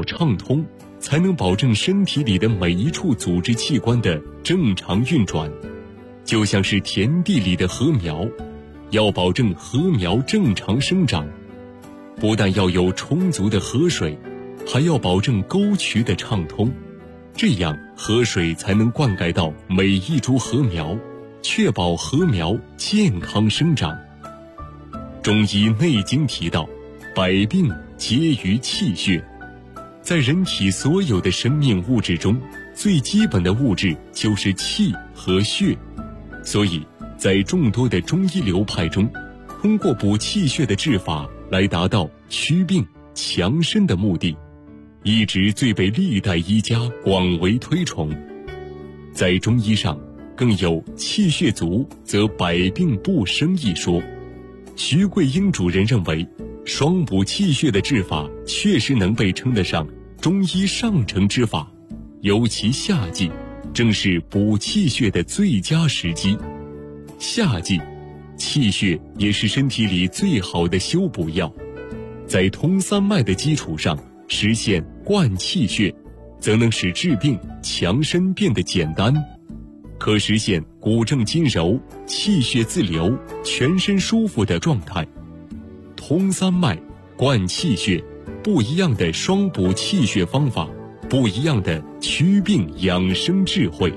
道畅通，才能保证身体里的每一处组织器官的正常运转。就像是田地里的禾苗，要保证禾苗正常生长，不但要有充足的河水，还要保证沟渠的畅通，这样河水才能灌溉到每一株禾苗，确保禾苗健康生长。中医《内经》提到，百病皆于气血。在人体所有的生命物质中，最基本的物质就是气和血。所以在众多的中医流派中，通过补气血的治法来达到祛病强身的目的，一直最被历代医家广为推崇。在中医上更有气血足则百病不生一说。徐桂英主任认为，双补气血的治法确实能被称得上中医上乘之法，尤其夏季正是补气血的最佳时机。夏季气血也是身体里最好的修补药，在通三脉的基础上实现灌气血，则能使治病强身变得简单，可实现骨正筋柔、气血自流、全身舒服的状态。通三脉、灌气血，不一样的双补气血方法，不一样的祛病养生智慧。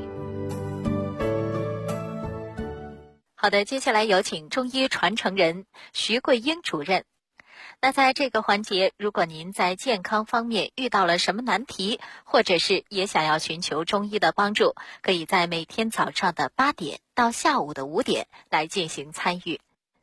好的，接下来有请中医传承人徐桂英主任。那在这个环节，如果您在健康方面遇到了什么难题，或者是也想要寻求中医的帮助，可以在每天早上的8点到下午的5点来进行参与。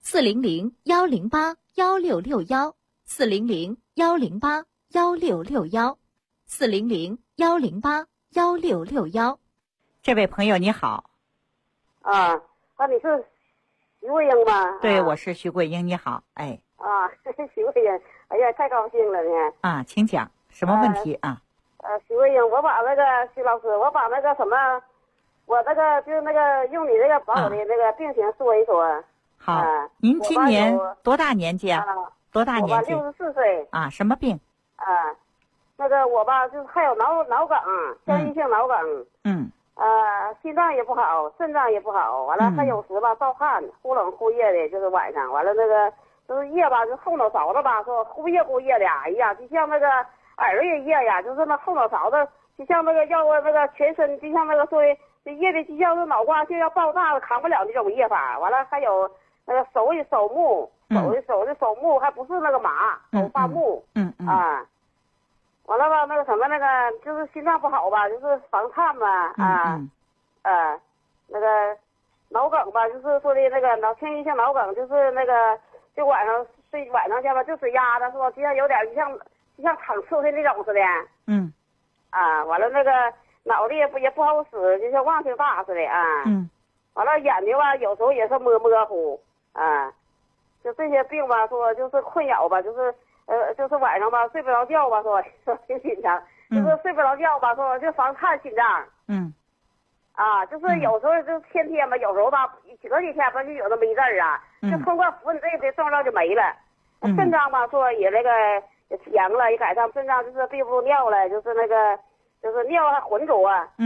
400-108-1661，400-108-1661，400-108-1661。这位朋友你好。 你是徐桂英吗？ 对，我是徐桂英，你好。 徐桂英，哎呀，太高兴了呢。 请讲，什么问题啊？ 徐桂英，我把那个徐老师，我把那个什么，我那个就是那个用你这个把我的那个病情说一说。 好，您今年多大年纪啊？多大年纪 ？64岁。 什么病？ 那个我吧，就是还有脑梗，僵硬性脑梗。心脏也不好，肾脏也不好，完了还有时吧盗汗，忽冷忽热的，就是晚上，完了那个就是夜吧，就后脑勺子吧，说忽热忽热的，哎呀，就像那个耳朵也热呀，就是那后脑勺子，就像那个要那个全身，就像那个说这热的就像是脑瓜就要爆炸了，扛不了那种热法。完了还有那个手的手木还不是那个麻，手发木。完了吧，那个什么那个就是心脏不好吧，就是房颤吧，那个脑梗吧，就是说的那个偏硬性脑梗，就是那个就晚上去吧，就是压的说就像有点就像躺车的那种似的。完了那个脑子也不好使，就像忘性大似的啊。完了眼睛吧，有时候也是模糊就这些病吧，说就是困扰吧，就是晚上吧睡不着觉吧，说挺紧张，就是睡不着觉吧，说就房颤心脏。就是有时候就天天吧，有时候吧隔几天吧就有那么一阵儿就通过服你这个症状就没了。肾脏吧说也那个也强了，也改善肾脏就是闭不住尿了，就是那个就是尿还浑浊。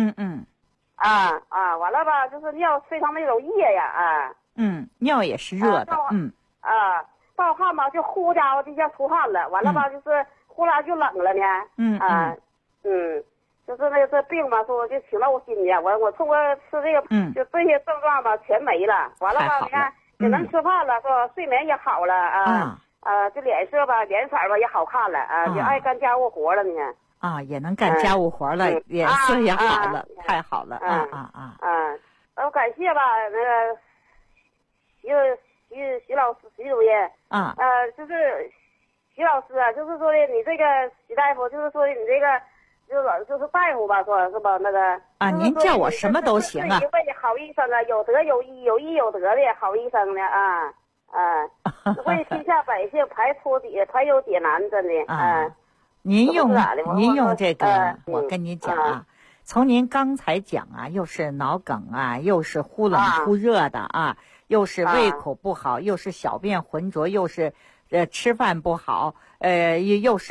完了吧就是尿非常那种热呀。 尿也是热的。 盗汗吧就呼家伙就像出汗了，完了吧就是呼啦就冷了呢。就是那个这病吧，说就挺闹心的。我通过吃这个，就这些症状吧全没了。完了吧，你看也能吃饭了，说睡眠也好了这脸色吧也好看了也爱干家务活了呢。 也能干家务活了，脸色也好了，太好了。 我感谢吧那个徐老师徐主任就是徐老师就是说的你这个徐大夫，就是说的你这个就是大夫吧，说是吧那个您叫我什么都行啊。 一位好医生有德有医有医有德的好医生呢为天下百姓排忧解难，真的您用这个，我跟你讲从您刚才讲又是脑梗又是忽冷忽热的又是胃口不好，又是小便浑浊，又是吃饭不好，又是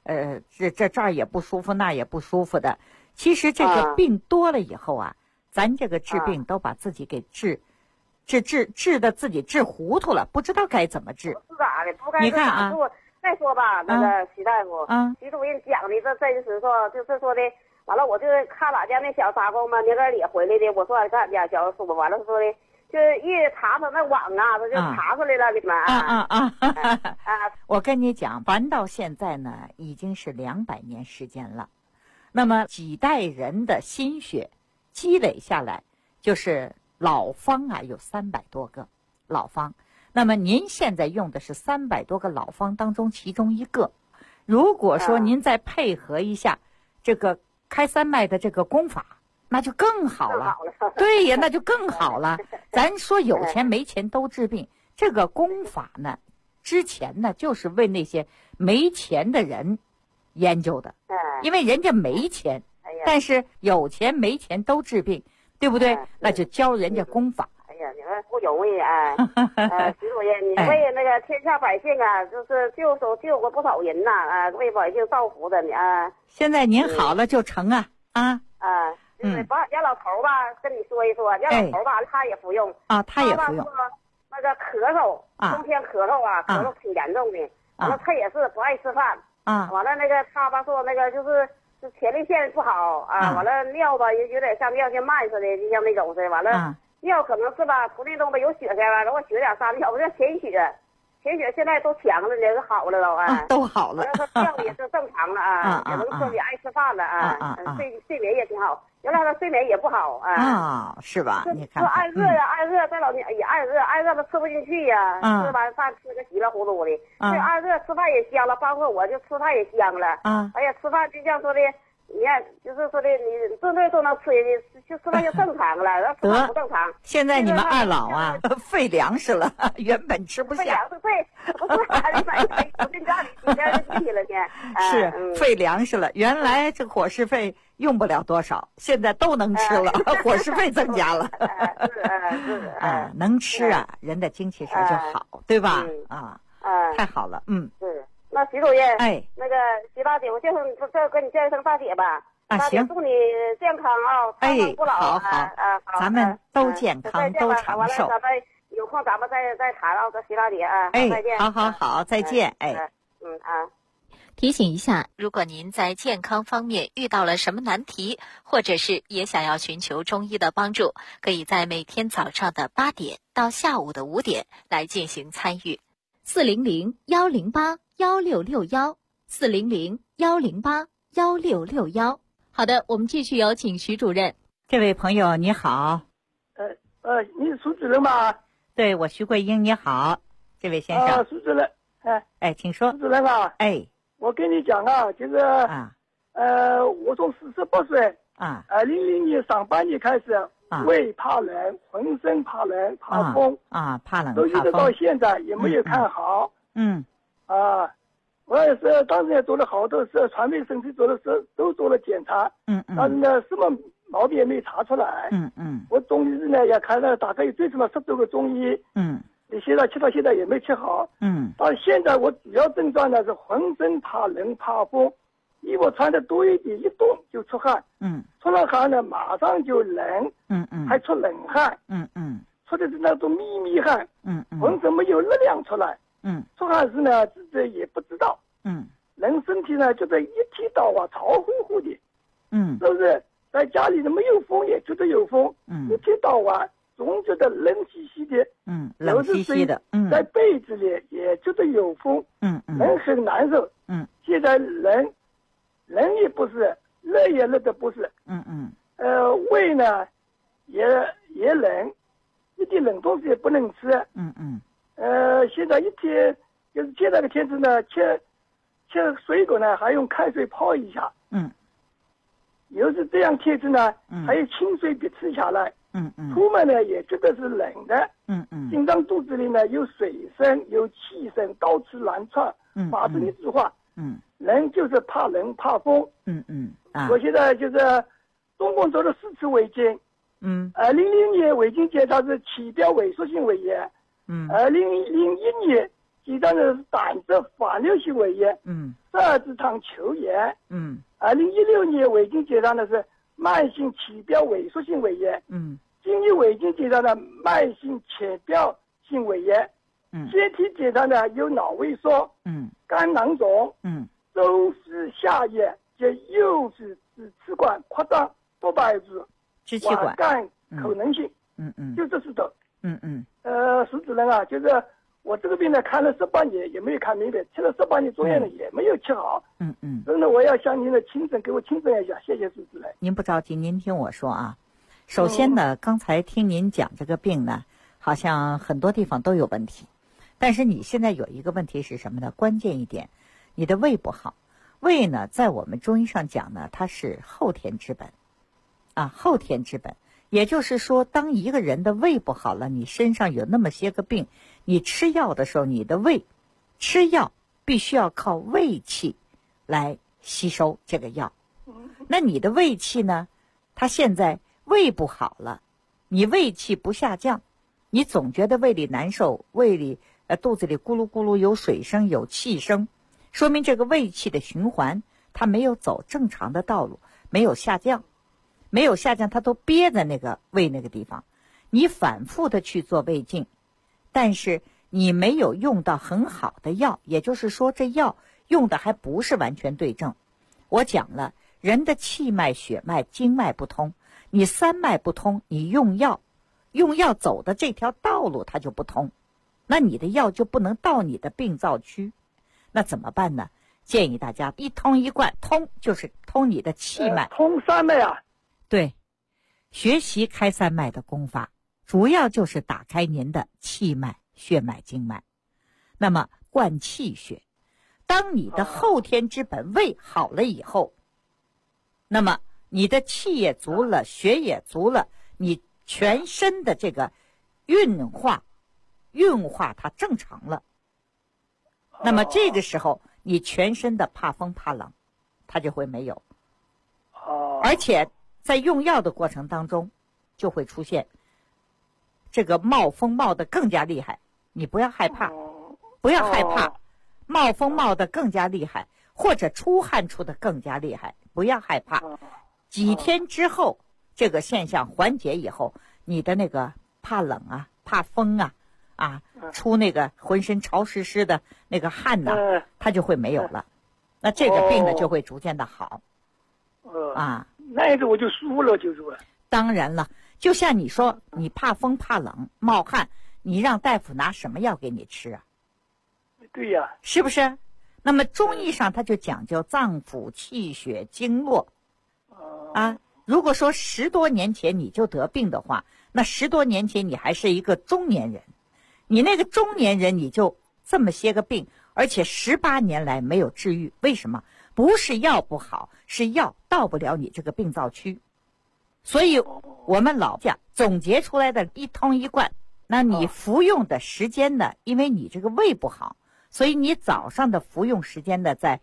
这儿也不舒服，那儿也不舒服的。其实这个病多了以后啊，咱这个治病都把自己给治的自己治糊涂了，不知道该怎么治。 是咋的？不该你看啊。 再说吧，那个徐大夫，徐主任讲的这真实说，就是说的，完了我就看俺家那小杂工嘛，那个里回来的，我说俺看俺家小叔，完了说的，就一查他那网啊，他就查出来了，你们我跟你讲，玩到现在呢，已经是200年时间了，那么几代人的心血积累下来，就是老方啊，有300多个老方。那么您现在用的是300多个老方当中其中一个，如果说您再配合一下这个开三脉的这个功法，那就更好了。对呀，那就更好了。咱说有钱没钱都治病，这个功法呢，之前呢就是为那些没钱的人研究的，因为人家没钱，但是有钱没钱都治病，对不对？那就教人家功法。 你们不容易啊！徐主任，你为那个天下百姓啊，就是救过不少人呐为百姓造福的你啊。 现在您好了就成啊就是把俺家老头吧跟你说一说，俺家老头吧他也服用他也服用。 那个咳嗽冬天咳嗽咳嗽挺严重的，完了他也是不爱吃饭完了那个他吧说那个就是前列腺不好完了尿吧有点像尿像慢似的，就像那种似的，完了。尿可能是吧，不运动吧有血下来，然后血点撒尿，我这潜血现在都强了呢，好了都好了。 他尿也是正常了也能吃也爱吃饭了睡眠也挺好。原来他睡眠也不好是吧？你看说爱热呀，爱热，在老年也爱热吧吃不进去呀，吃完饭吃个稀里糊涂的。这爱热吃饭也香了，包括我就吃饭也香了哎呀，吃饭就像说的。你看，就是说的，你顿顿都能吃，就吃饭就正常了，然后吃饭不正常。 现在你们二老啊，费粮食了，原本吃不下。 费粮食费，不是还得买我跟家里几天就去了呢。 是费粮食了，原来这伙食费用不了多少，现在都能吃了，伙食费增加了。 是能吃人的精气神就好，对吧？太好了， 是。那徐主任， 那个徐大姐，我这跟你叫一声大姐吧。大姐，祝你健康长生不老。 好，咱们都健康，都长寿。 咱们有空咱们再谈这徐大姐再见。 好，再见。 提醒一下，如果您在健康方面遇到了什么难题，或者是也想要寻求中医的帮助，可以在每天早上的8点到下午的5点来进行参与。400-108-1661，400-108-1661。好的，我们继续有请徐主任。 这位朋友你好。 你是苏主任吗？ 对，我徐桂英，你好，这位先生。 苏主任， 请说。 苏主任我跟你讲就是我从48岁2000年上半年开始。胃怕冷，浑身怕冷，怕风怕冷， 都一直到现在也没有看好。我也是当时也做了好多事，传媒身体做的事都做了检查。但是呢，什么毛病也没查出来。我中医呢也看了大概有最起码10多个中医。你现在吃到现在也没吃好。到现在我主要症状呢是浑身怕冷怕风。衣服穿的多一点，一动就出汗。出了汗呢，马上就冷。还出冷汗。出的是那种秘密汗。浑身没有力量出来。出汗时呢，自己也不知道。人身体呢，就是一天到晚潮乎乎的。是不是？在家里呢没有风也觉得有风。一天到晚总觉得冷兮兮的。 冷兮兮的。 在被子里也觉得有风。人很难受。现在人也不是，热也热的不是。胃呢也冷，一点冷东西也不能吃。现在一天就是现在的天气呢，吃水果呢还用开水泡一下。有时这样天气呢，还有清水别吃下来。出门呢也觉得是冷的。经常肚子里呢有水声，有气声，到处乱窜。发生一句话。人就是怕冷怕风。我现在就是总共做了4次胃镜。00年胃镜检查是体表萎缩性胃炎。2001年结账的是胆汁反流性胃炎，十二指肠球炎，2016年胃镜结账的是慢性体表萎缩性胃炎，今年胃镜结账的慢性浅表性胃炎，腺体结账的有脑萎缩，肝囊肿，周氏下炎及右氏支气管扩张不排除瓦干可能性，就这是的，石主任啊，就是我这个病呢看了18年也没有看明白，吃了18年中药呢也没有吃好，真的我要向您的亲诊给我亲诊一下，谢谢石主任。 您不着急，您听我说啊，首先呢，刚才听您讲这个病呢，好像很多地方都有问题，但是你现在有一个问题是什么呢？关键一点，你的胃不好。胃呢，在我们中医上讲呢，它是后天之本，后天之本。也就是说，当一个人的胃不好了，你身上有那么些个病，你吃药的时候，你的胃吃药必须要靠胃气来吸收这个药。那你的胃气呢，它现在胃不好了，你胃气不下降，你总觉得胃里难受，胃里肚子里咕噜咕噜有水声有气声，说明这个胃气的循环它没有走正常的道路，没有下降，它都憋在那个胃那个地方。你反复的去做胃镜，但是你没有用到很好的药，也就是说这药用的还不是完全对症。我讲了，人的气脉、血脉、经脉不通，你三脉不通，你用药走的这条道路它就不通，那你的药就不能到你的病灶区。那怎么办呢？建议大家一通一贯，通就是通你的气脉， 通三脉啊。 对，学习开三脉的功法，主要就是打开您的气脉、血脉、经脉。那么灌气血，当你的后天之本胃好了以后，那么你的气也足了，血也足了，你全身的这个运化它正常了。那么这个时候，你全身的怕风怕冷，它就会没有。而且在用药的过程当中，就会出现这个冒风冒得更加厉害。你不要害怕，冒风冒得更加厉害，或者出汗出得更加厉害，不要害怕。几天之后，这个现象缓解以后，你的那个怕冷啊、怕风啊，出那个浑身潮湿湿的那个汗呐，它就会没有了。那这个病呢就会逐渐的好。 那一个我就舒服了，就是了。 当然了，就像你说你怕风怕冷冒汗，你让大夫拿什么药给你吃啊？ 对呀， 是不是？那么中医上它就讲究脏腑气血经络如果说10多年前你就得病的话，那10多年前你还是一个中年人，你那个中年人你就这么些个病，而且18年来没有治愈，为什么？不是药不好，是药到不了你这个病灶区。所以我们老讲总结出来的一通一贯，那你服用的时间呢，因为你这个胃不好，所以你早上的服用时间呢在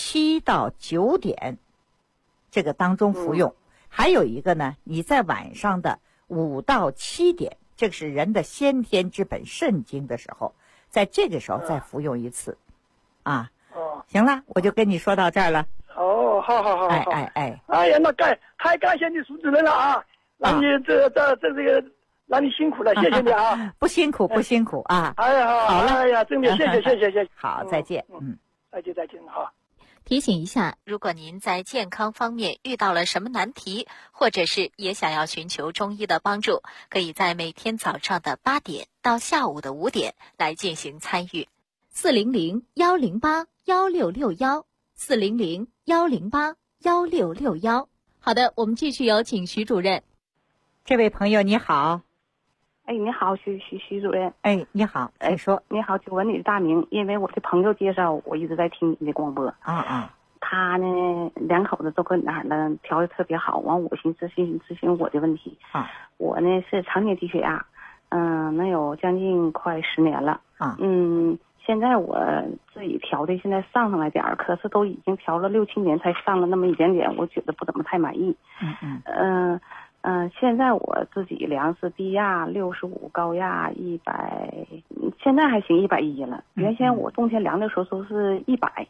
7到9点这个当中服用，还有一个呢你在晚上的5到7点，这个是人的先天之本肾经的时候，在这个时候再服用一次行了，我就跟你说到这儿了。 好。哎呀，那太感谢你苏主任了啊！让你这个让你辛苦了，谢谢你啊！ 不辛苦啊！ 哎呀，好了，哎呀，真的谢谢。 好，再见。 再见，好。 提醒一下，如果您在健康方面遇到了什么难题，或者是也想要寻求中医的帮助，可以在每天早上的8点到下午的5点来进行参与。400-108-1661，400-108-1661。好的，我们继续有请徐主任。 这位朋友你好。 你好，徐主任。 你好，请说。 你好，请问你的大名？因为我的朋友介绍，我一直在听你的广播。他呢，2口子都搁哪儿呢？调的特别好。完，我寻思咨询我的问题。我呢是常年低血压，能有将近快10年了。现在我自己调的，现在上来点儿，可是都已经调了6、7年才上了那么一点点，我觉得不怎么太满意。 现在我自己量是低压65，高压100，现在还行110了。原先我冬天量的时候都是100。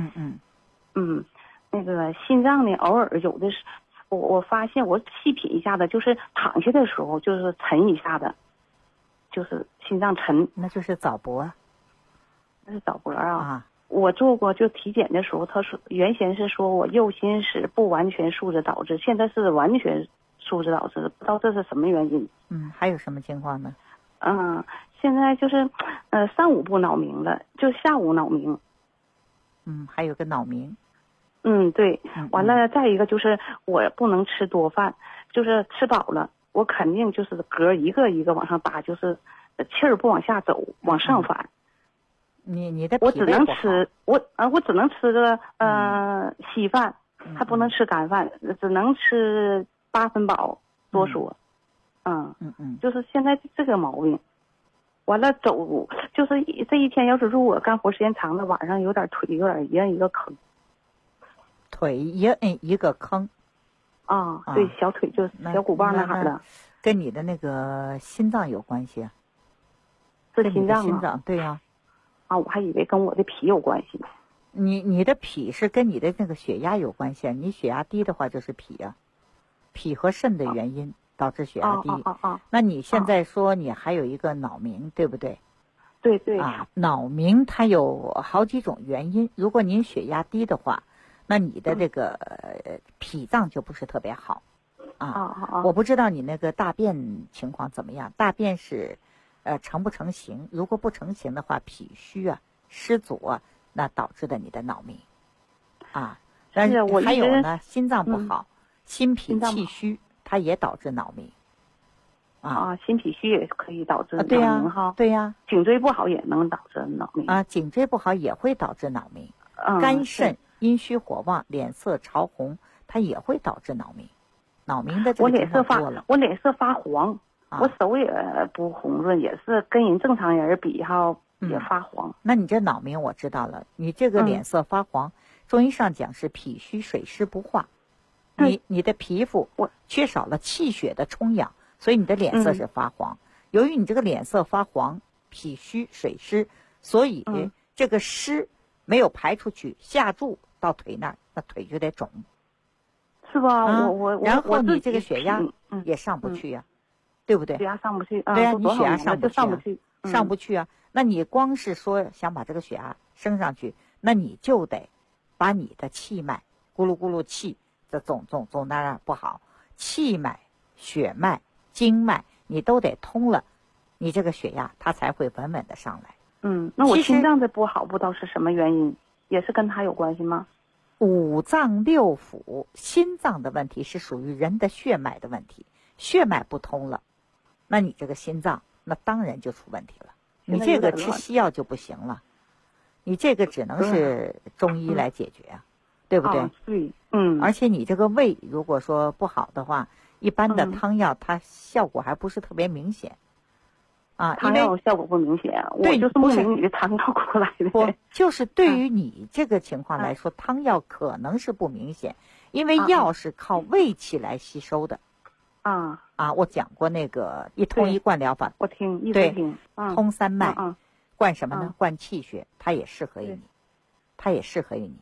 那个心脏呢，偶尔有的是，我发现我细品一下子，就是躺下的时候就是沉一下子，就是心脏沉， 那就是早搏。 那是早搏啊。我做过就体检的时候，他说原先是说我右心室不完全素质导致，现在是完全素质导致，不知道这是什么原因。 还有什么情况呢？ 现在就是上午不脑鸣了，就下午脑鸣。 还有个脑鸣。 对。完了，再一个就是我不能吃多饭，就是吃饱了，我肯定就是嗝一个一个往上打，就是气儿不往下走，往上反。 你的我只能吃我只能吃个稀饭，还不能吃干饭，只能吃8分饱多说。就是现在这个毛病。完了走，就是这一天要是如果干活时间长了，晚上有点腿有点一摁一个坑。 腿一摁一个坑。 对，小腿就是小骨棒那哈的。 跟你的那个心脏有关系啊？ 是心脏啊？ 心脏，对呀。 我还以为跟我的脾有关系。 你的脾是跟你的那个血压有关系啊？你血压低的话就是脾啊，脾和肾的原因导致血压低。那你现在说你还有一个脑鸣，对不对？ 对。 脑鸣它有好几种原因。如果您血压低的话，那你的这个脾脏就不是特别好我不知道你那个大便情况怎么样，大便是成不成形？如果不成形的话，脾虚啊失阻那导致的你的脑鸣但是还有呢，心脏不好，心脾气虚，它也导致脑鸣心脾虚也可以导致脑鸣哈。 对呀， 颈椎不好也能导致脑鸣颈椎不好也会导致脑鸣。肝肾阴虚火旺，脸色潮红，它也会导致脑鸣。脑鸣的这个情况多了。 我脸色发黄，我手也不红润，也是跟人正常人比也发黄。 那你这脑鸣我知道了，你这个脸色发黄，中医上讲是脾虚水湿不化，你的皮肤缺少了气血的充养，所以你的脸色是发黄。由于你这个脸色发黄，脾虚水湿，所以这个湿没有排出去，下注到腿那儿，那腿就得肿， 是吧？ 然后你这个血压也上不去呀，对不对？ 血压上不去。 对呀，你血压上不去啊。那你光是说想把这个血压升上去，那你就得把你的气脉咕噜咕噜气的总那儿不好，气脉、血脉、经脉你都得通了，你这个血压它才会稳稳的上来。 那我心脏的不好，不知道是什么原因，也是跟它有关系吗？ 五脏六腑，心脏的问题是属于人的血脉的问题，血脉不通了，那你这个心脏那当然就出问题了。你这个吃西药就不行了，你这个只能是中医来解决对不对？ 对。 而且你这个胃如果说不好的话，一般的汤药它效果还不是特别明显汤药效果不明显，我就是不明你的汤药过来的。 不，就是对于你这个情况来说，汤药可能是不明显，因为药是靠胃气来吸收的。我讲过那个一通一贯疗法， 我听一直听。 通三脉，灌什么呢？灌气血，它也适合于你，它也适合于你。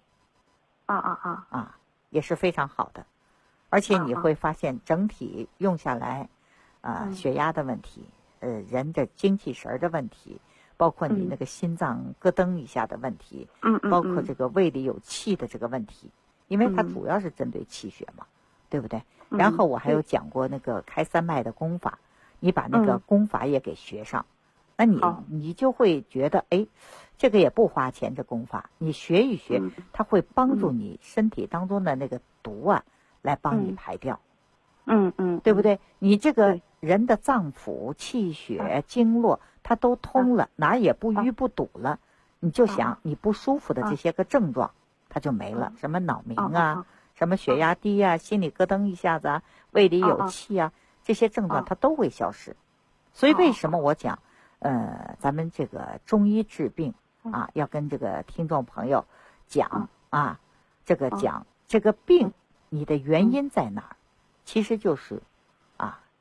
也是非常好的，而且你会发现整体用下来，血压的问题。人的精气神的问题，包括你那个心脏咯噔一下的问题，包括这个胃里有气的这个问题，因为它主要是针对气血嘛，对不对？然后我还有讲过那个开三脉的功法，你把那个功法也给学上，那你就会觉得这个也不花钱，这功法你学一学，它会帮助你身体当中的那个毒来帮你排掉。对不对？你这个人的脏腑、气血、经络，它都通了，哪儿也不淤不堵了，你就想你不舒服的这些个症状，它就没了。什么脑鸣什么血压低心里咯噔一下子胃里有气这些症状它都会消失。所以为什么我讲，咱们这个中医治病要跟这个听众朋友讲这个病你的原因在哪儿？其实就是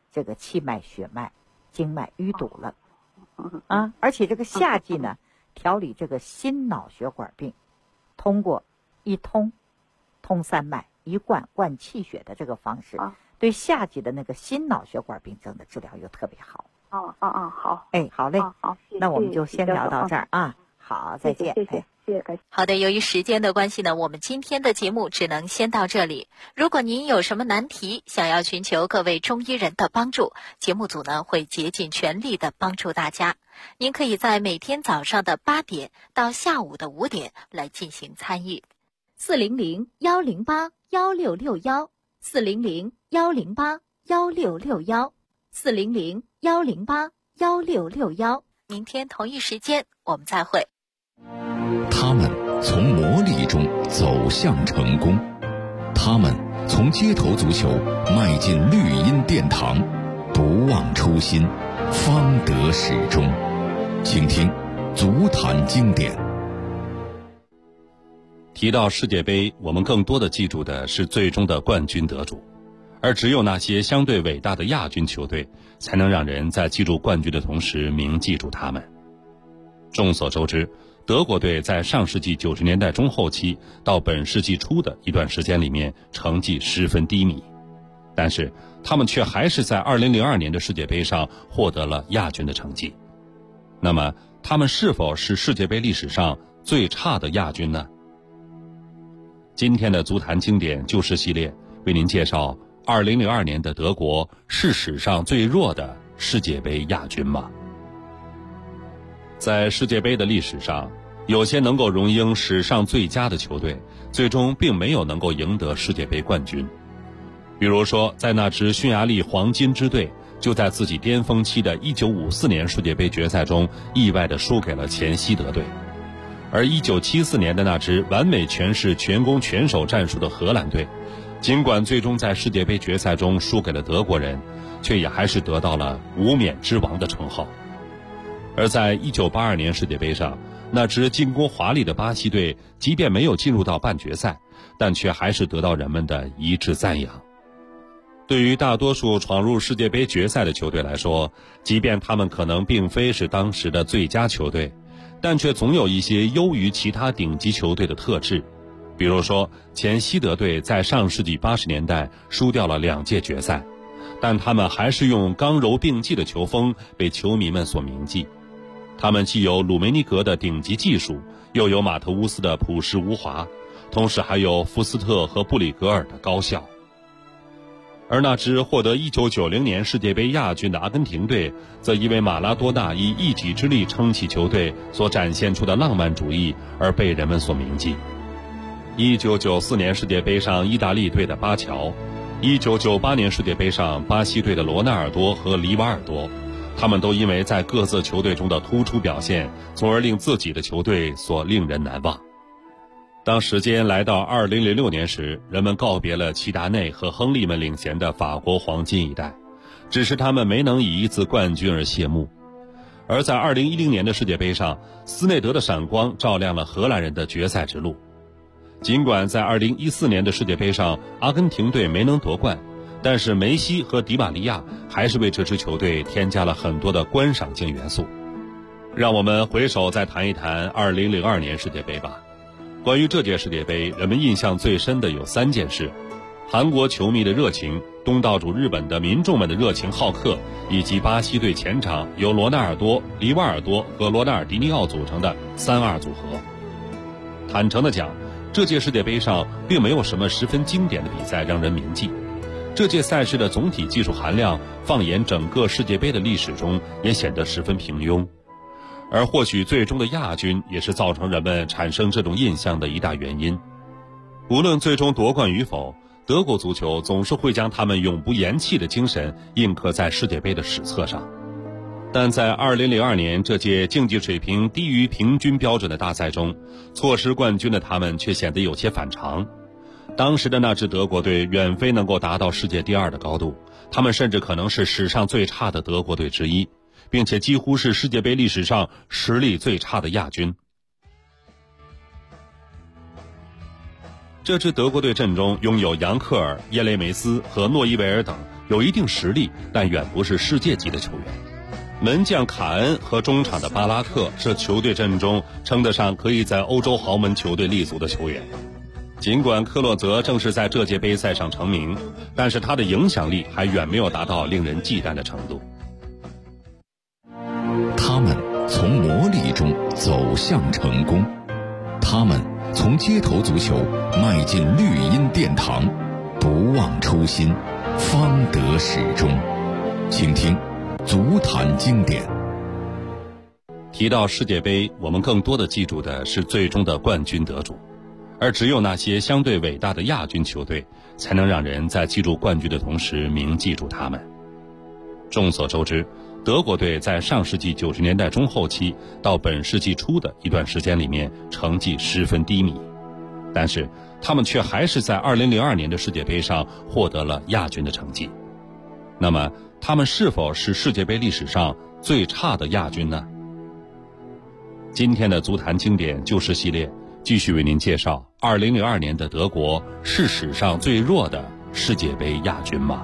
这个气脉、血脉、经脉淤堵了啊。而且这个夏季呢，调理这个心脑血管病，通过一通三脉，一灌气血的这个方式，对夏季的那个心脑血管病症的治疗又特别好。 好。 哎，好嘞， 好， 那我们就先聊到这儿啊。好，再见。 谢谢。 好的，由于时间的关系呢，我们今天的节目只能先到这里。如果您有什么难题，想要寻求各位中医人的帮助，节目组呢会竭尽全力的帮助大家。您可以在每天早上的8点到下午的5点来进行参与。400-108-1661，400-108-1661，400-108-1661。明天同一时间我们再会。 他们从磨砺中走向成功，他们从街头足球迈进绿茵殿堂，不忘初心，方得始终。请听足坛经典。提到世界杯，我们更多的记住的是最终的冠军得主，而只有那些相对伟大的亚军球队，才能让人在记住冠军的同时铭记住他们。众所周知，德国队在上世纪90年代中后期到本世纪初的一段时间里面成绩十分低迷，但是他们却还是在2002年的世界杯上获得了亚军的成绩。那么他们是否是世界杯历史上最差的亚军呢？今天的足坛经典旧事系列为您介绍2002年的德国是史上最弱的世界杯亚军吗？在世界杯的历史上，有些能够荣膺史上最佳的球队，最终并没有能够赢得世界杯冠军。比如说，在那支匈牙利黄金之队就在自己巅峰期的1954年世界杯决赛中意外地输给了前西德队。而1974年的那支完美诠释全攻全守战术的荷兰队，尽管最终在世界杯决赛中输给了德国人，却也还是得到了无冕之王的称号。而在1982年世界杯上，那支进攻华丽的巴西队即便没有进入到半决赛，但却还是得到人们的一致赞扬。对于大多数闯入世界杯决赛的球队来说，即便他们可能并非是当时的最佳球队，但却总有一些优于其他顶级球队的特质。比如说，前西德队在上世纪80年代输掉了2届决赛，但他们还是用刚柔并济的球风被球迷们所铭记。他们既有鲁梅尼格的顶级技术，又有马特乌斯的朴实无华，同时还有福斯特和布里格尔的高效。而那支获得1990年世界杯亚军的阿根廷队，则因为马拉多纳以一己之力撑起球队所展现出的浪漫主义而被人们所铭记。1994年世界杯上意大利队的巴乔，1998年世界杯上巴西队的罗纳尔多和里瓦尔多，他们都因为在各自球队中的突出表现，从而令自己的球队所令人难忘。当时间来到2006年时，人们告别了齐达内和亨利们领衔的法国黄金一代，只是他们没能以一次冠军而谢幕。而在2010年的世界杯上，斯内德的闪光照亮了荷兰人的决赛之路。尽管在2014年的世界杯上，阿根廷队没能夺冠，但是梅西和迪玛利亚还是为这支球队添加了很多的观赏性元素。让我们回首再谈一谈2002年世界杯吧。关于这届世界杯，人们印象最深的有3件事：韩国球迷的热情、东道主日本的民众们的热情好客，以及巴西队前场由罗纳尔多、里瓦尔多和罗纳尔迪尼奥组成的3-2组合。坦诚地讲，这届世界杯上并没有什么十分经典的比赛让人铭记。这届赛事的总体技术含量，放眼整个世界杯的历史中，也显得十分平庸。而或许最终的亚军也是造成人们产生这种印象的一大原因。无论最终夺冠与否，德国足球总是会将他们永不言弃的精神印刻在世界杯的史册上。但在2002年这届竞技水平低于平均标准的大赛中，错失冠军的他们却显得有些反常。当时的那支德国队远非能够达到世界第2的高度，他们甚至可能是史上最差的德国队之一，并且几乎是世界杯历史上实力最差的亚军。这支德国队阵中拥有杨克尔、耶雷梅斯和诺伊维尔等有一定实力，但远不是世界级的球员。门将卡恩和中场的巴拉克是球队阵中称得上可以在欧洲豪门球队立足的球员。尽管克洛泽正是在这届杯赛上成名，但是他的影响力还远没有达到令人忌惮的程度。 他们从磨砺中走向成功，他们从街头足球迈进绿茵殿堂，不忘初心，方得始终。请听足坛经典。 提到世界杯，我们更多的记住的是最终的冠军得主，而只有那些相对伟大的亚军球队，才能让人在记住冠军的同时铭记住他们。众所周知，德国队在上世纪90年代中后期到本世纪初的一段时间里面成绩十分低迷，但是他们却还是在2002年的世界杯上获得了亚军的成绩。那么他们是否是世界杯历史上最差的亚军呢？今天的足坛经典旧事系列继续为您介绍2002年的德国是史上最弱的世界杯亚军吗？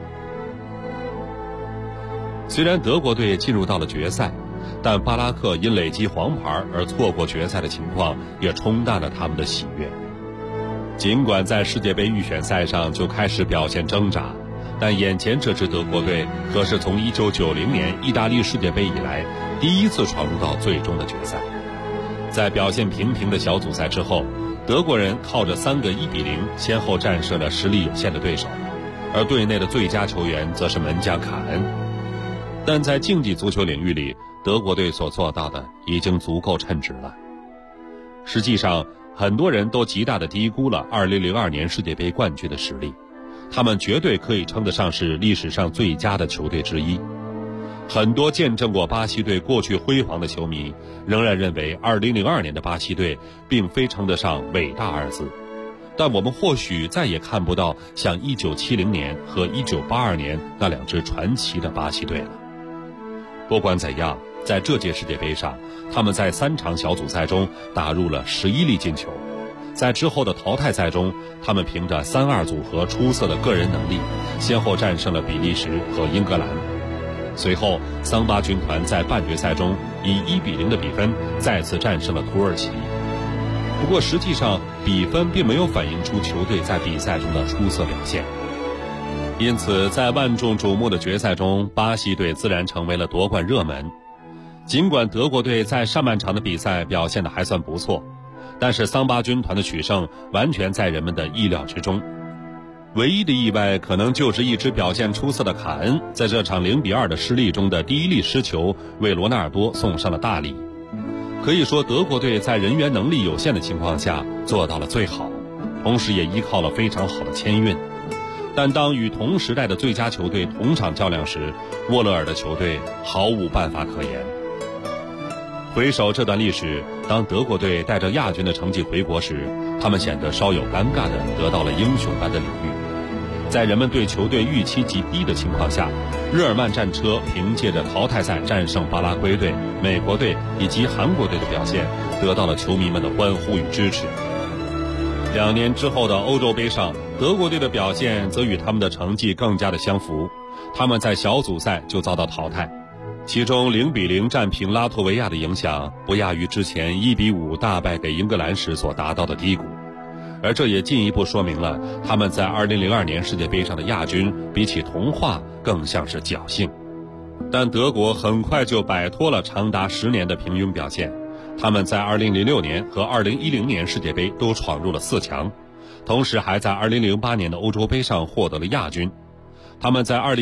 虽然德国队进入到了决赛，但巴拉克因累积黄牌而错过决赛的情况也冲淡了他们的喜悦。尽管在世界杯预选赛上就开始表现挣扎，但眼前这支德国队可是从1990年意大利世界杯以来第一次闯入到最终的决赛。在表现平平的小组赛之后，德国人靠着3个1-0先后战胜了实力有限的对手，而队内的最佳球员则是门将卡恩。但在竞技足球领域里，德国队所做到的已经足够称职了。实际上，很多人都极大地低估了2002年世界杯冠军的实力，他们绝对可以称得上是历史上最佳的球队之一。很多见证过巴西队过去辉煌的球迷，仍然认为2002年的巴西队并非称得上伟大二字。但我们或许再也看不到像1970年和1982年那2支传奇的巴西队了。不管怎样，在这届世界杯上，他们在3场小组赛中打入了11粒进球。在之后的淘汰赛中，他们凭着3-2组合出色的个人能力，先后战胜了比利时和英格兰。随后，桑巴军团在半决赛中以1-0的比分再次战胜了土耳其。不过实际上，比分并没有反映出球队在比赛中的出色表现。因此，在万众瞩目的决赛中，巴西队自然成为了夺冠热门。尽管德国队在上半场的比赛表现得还算不错，但是桑巴军团的取胜完全在人们的意料之中。唯一的意外可能就是一支表现出色的卡恩在这场0-2的失利中的第一粒失球为罗纳尔多送上了大礼。可以说，德国队在人员能力有限的情况下做到了最好，同时也依靠了非常好的签运。但当与同时代的最佳球队同场较量时，沃勒尔的球队毫无办法可言。回首这段历史，当德国队带着亚军的成绩回国时，他们显得稍有尴尬地得到了英雄般的礼遇。在人们对球队预期极低的情况下，日耳曼战车凭借着淘汰赛战胜巴拉圭队、美国队以及韩国队的表现，得到了球迷们的欢呼与支持。2年之后的欧洲杯上，德国队的表现则与他们的成绩更加的相符，他们在小组赛就遭到淘汰，其中0-0战平拉脱维亚的影响不亚于之前1-5大败给英格兰时所达到的低谷，而这也进一步说明了他们在2002年世界杯上的亚军比起童话更像是侥幸。但德国很快就摆脱了长达10年的平庸表现，他们在2006年和2010年世界杯都闯入了4强，同时还在2008年的欧洲杯上获得了亚军。他们在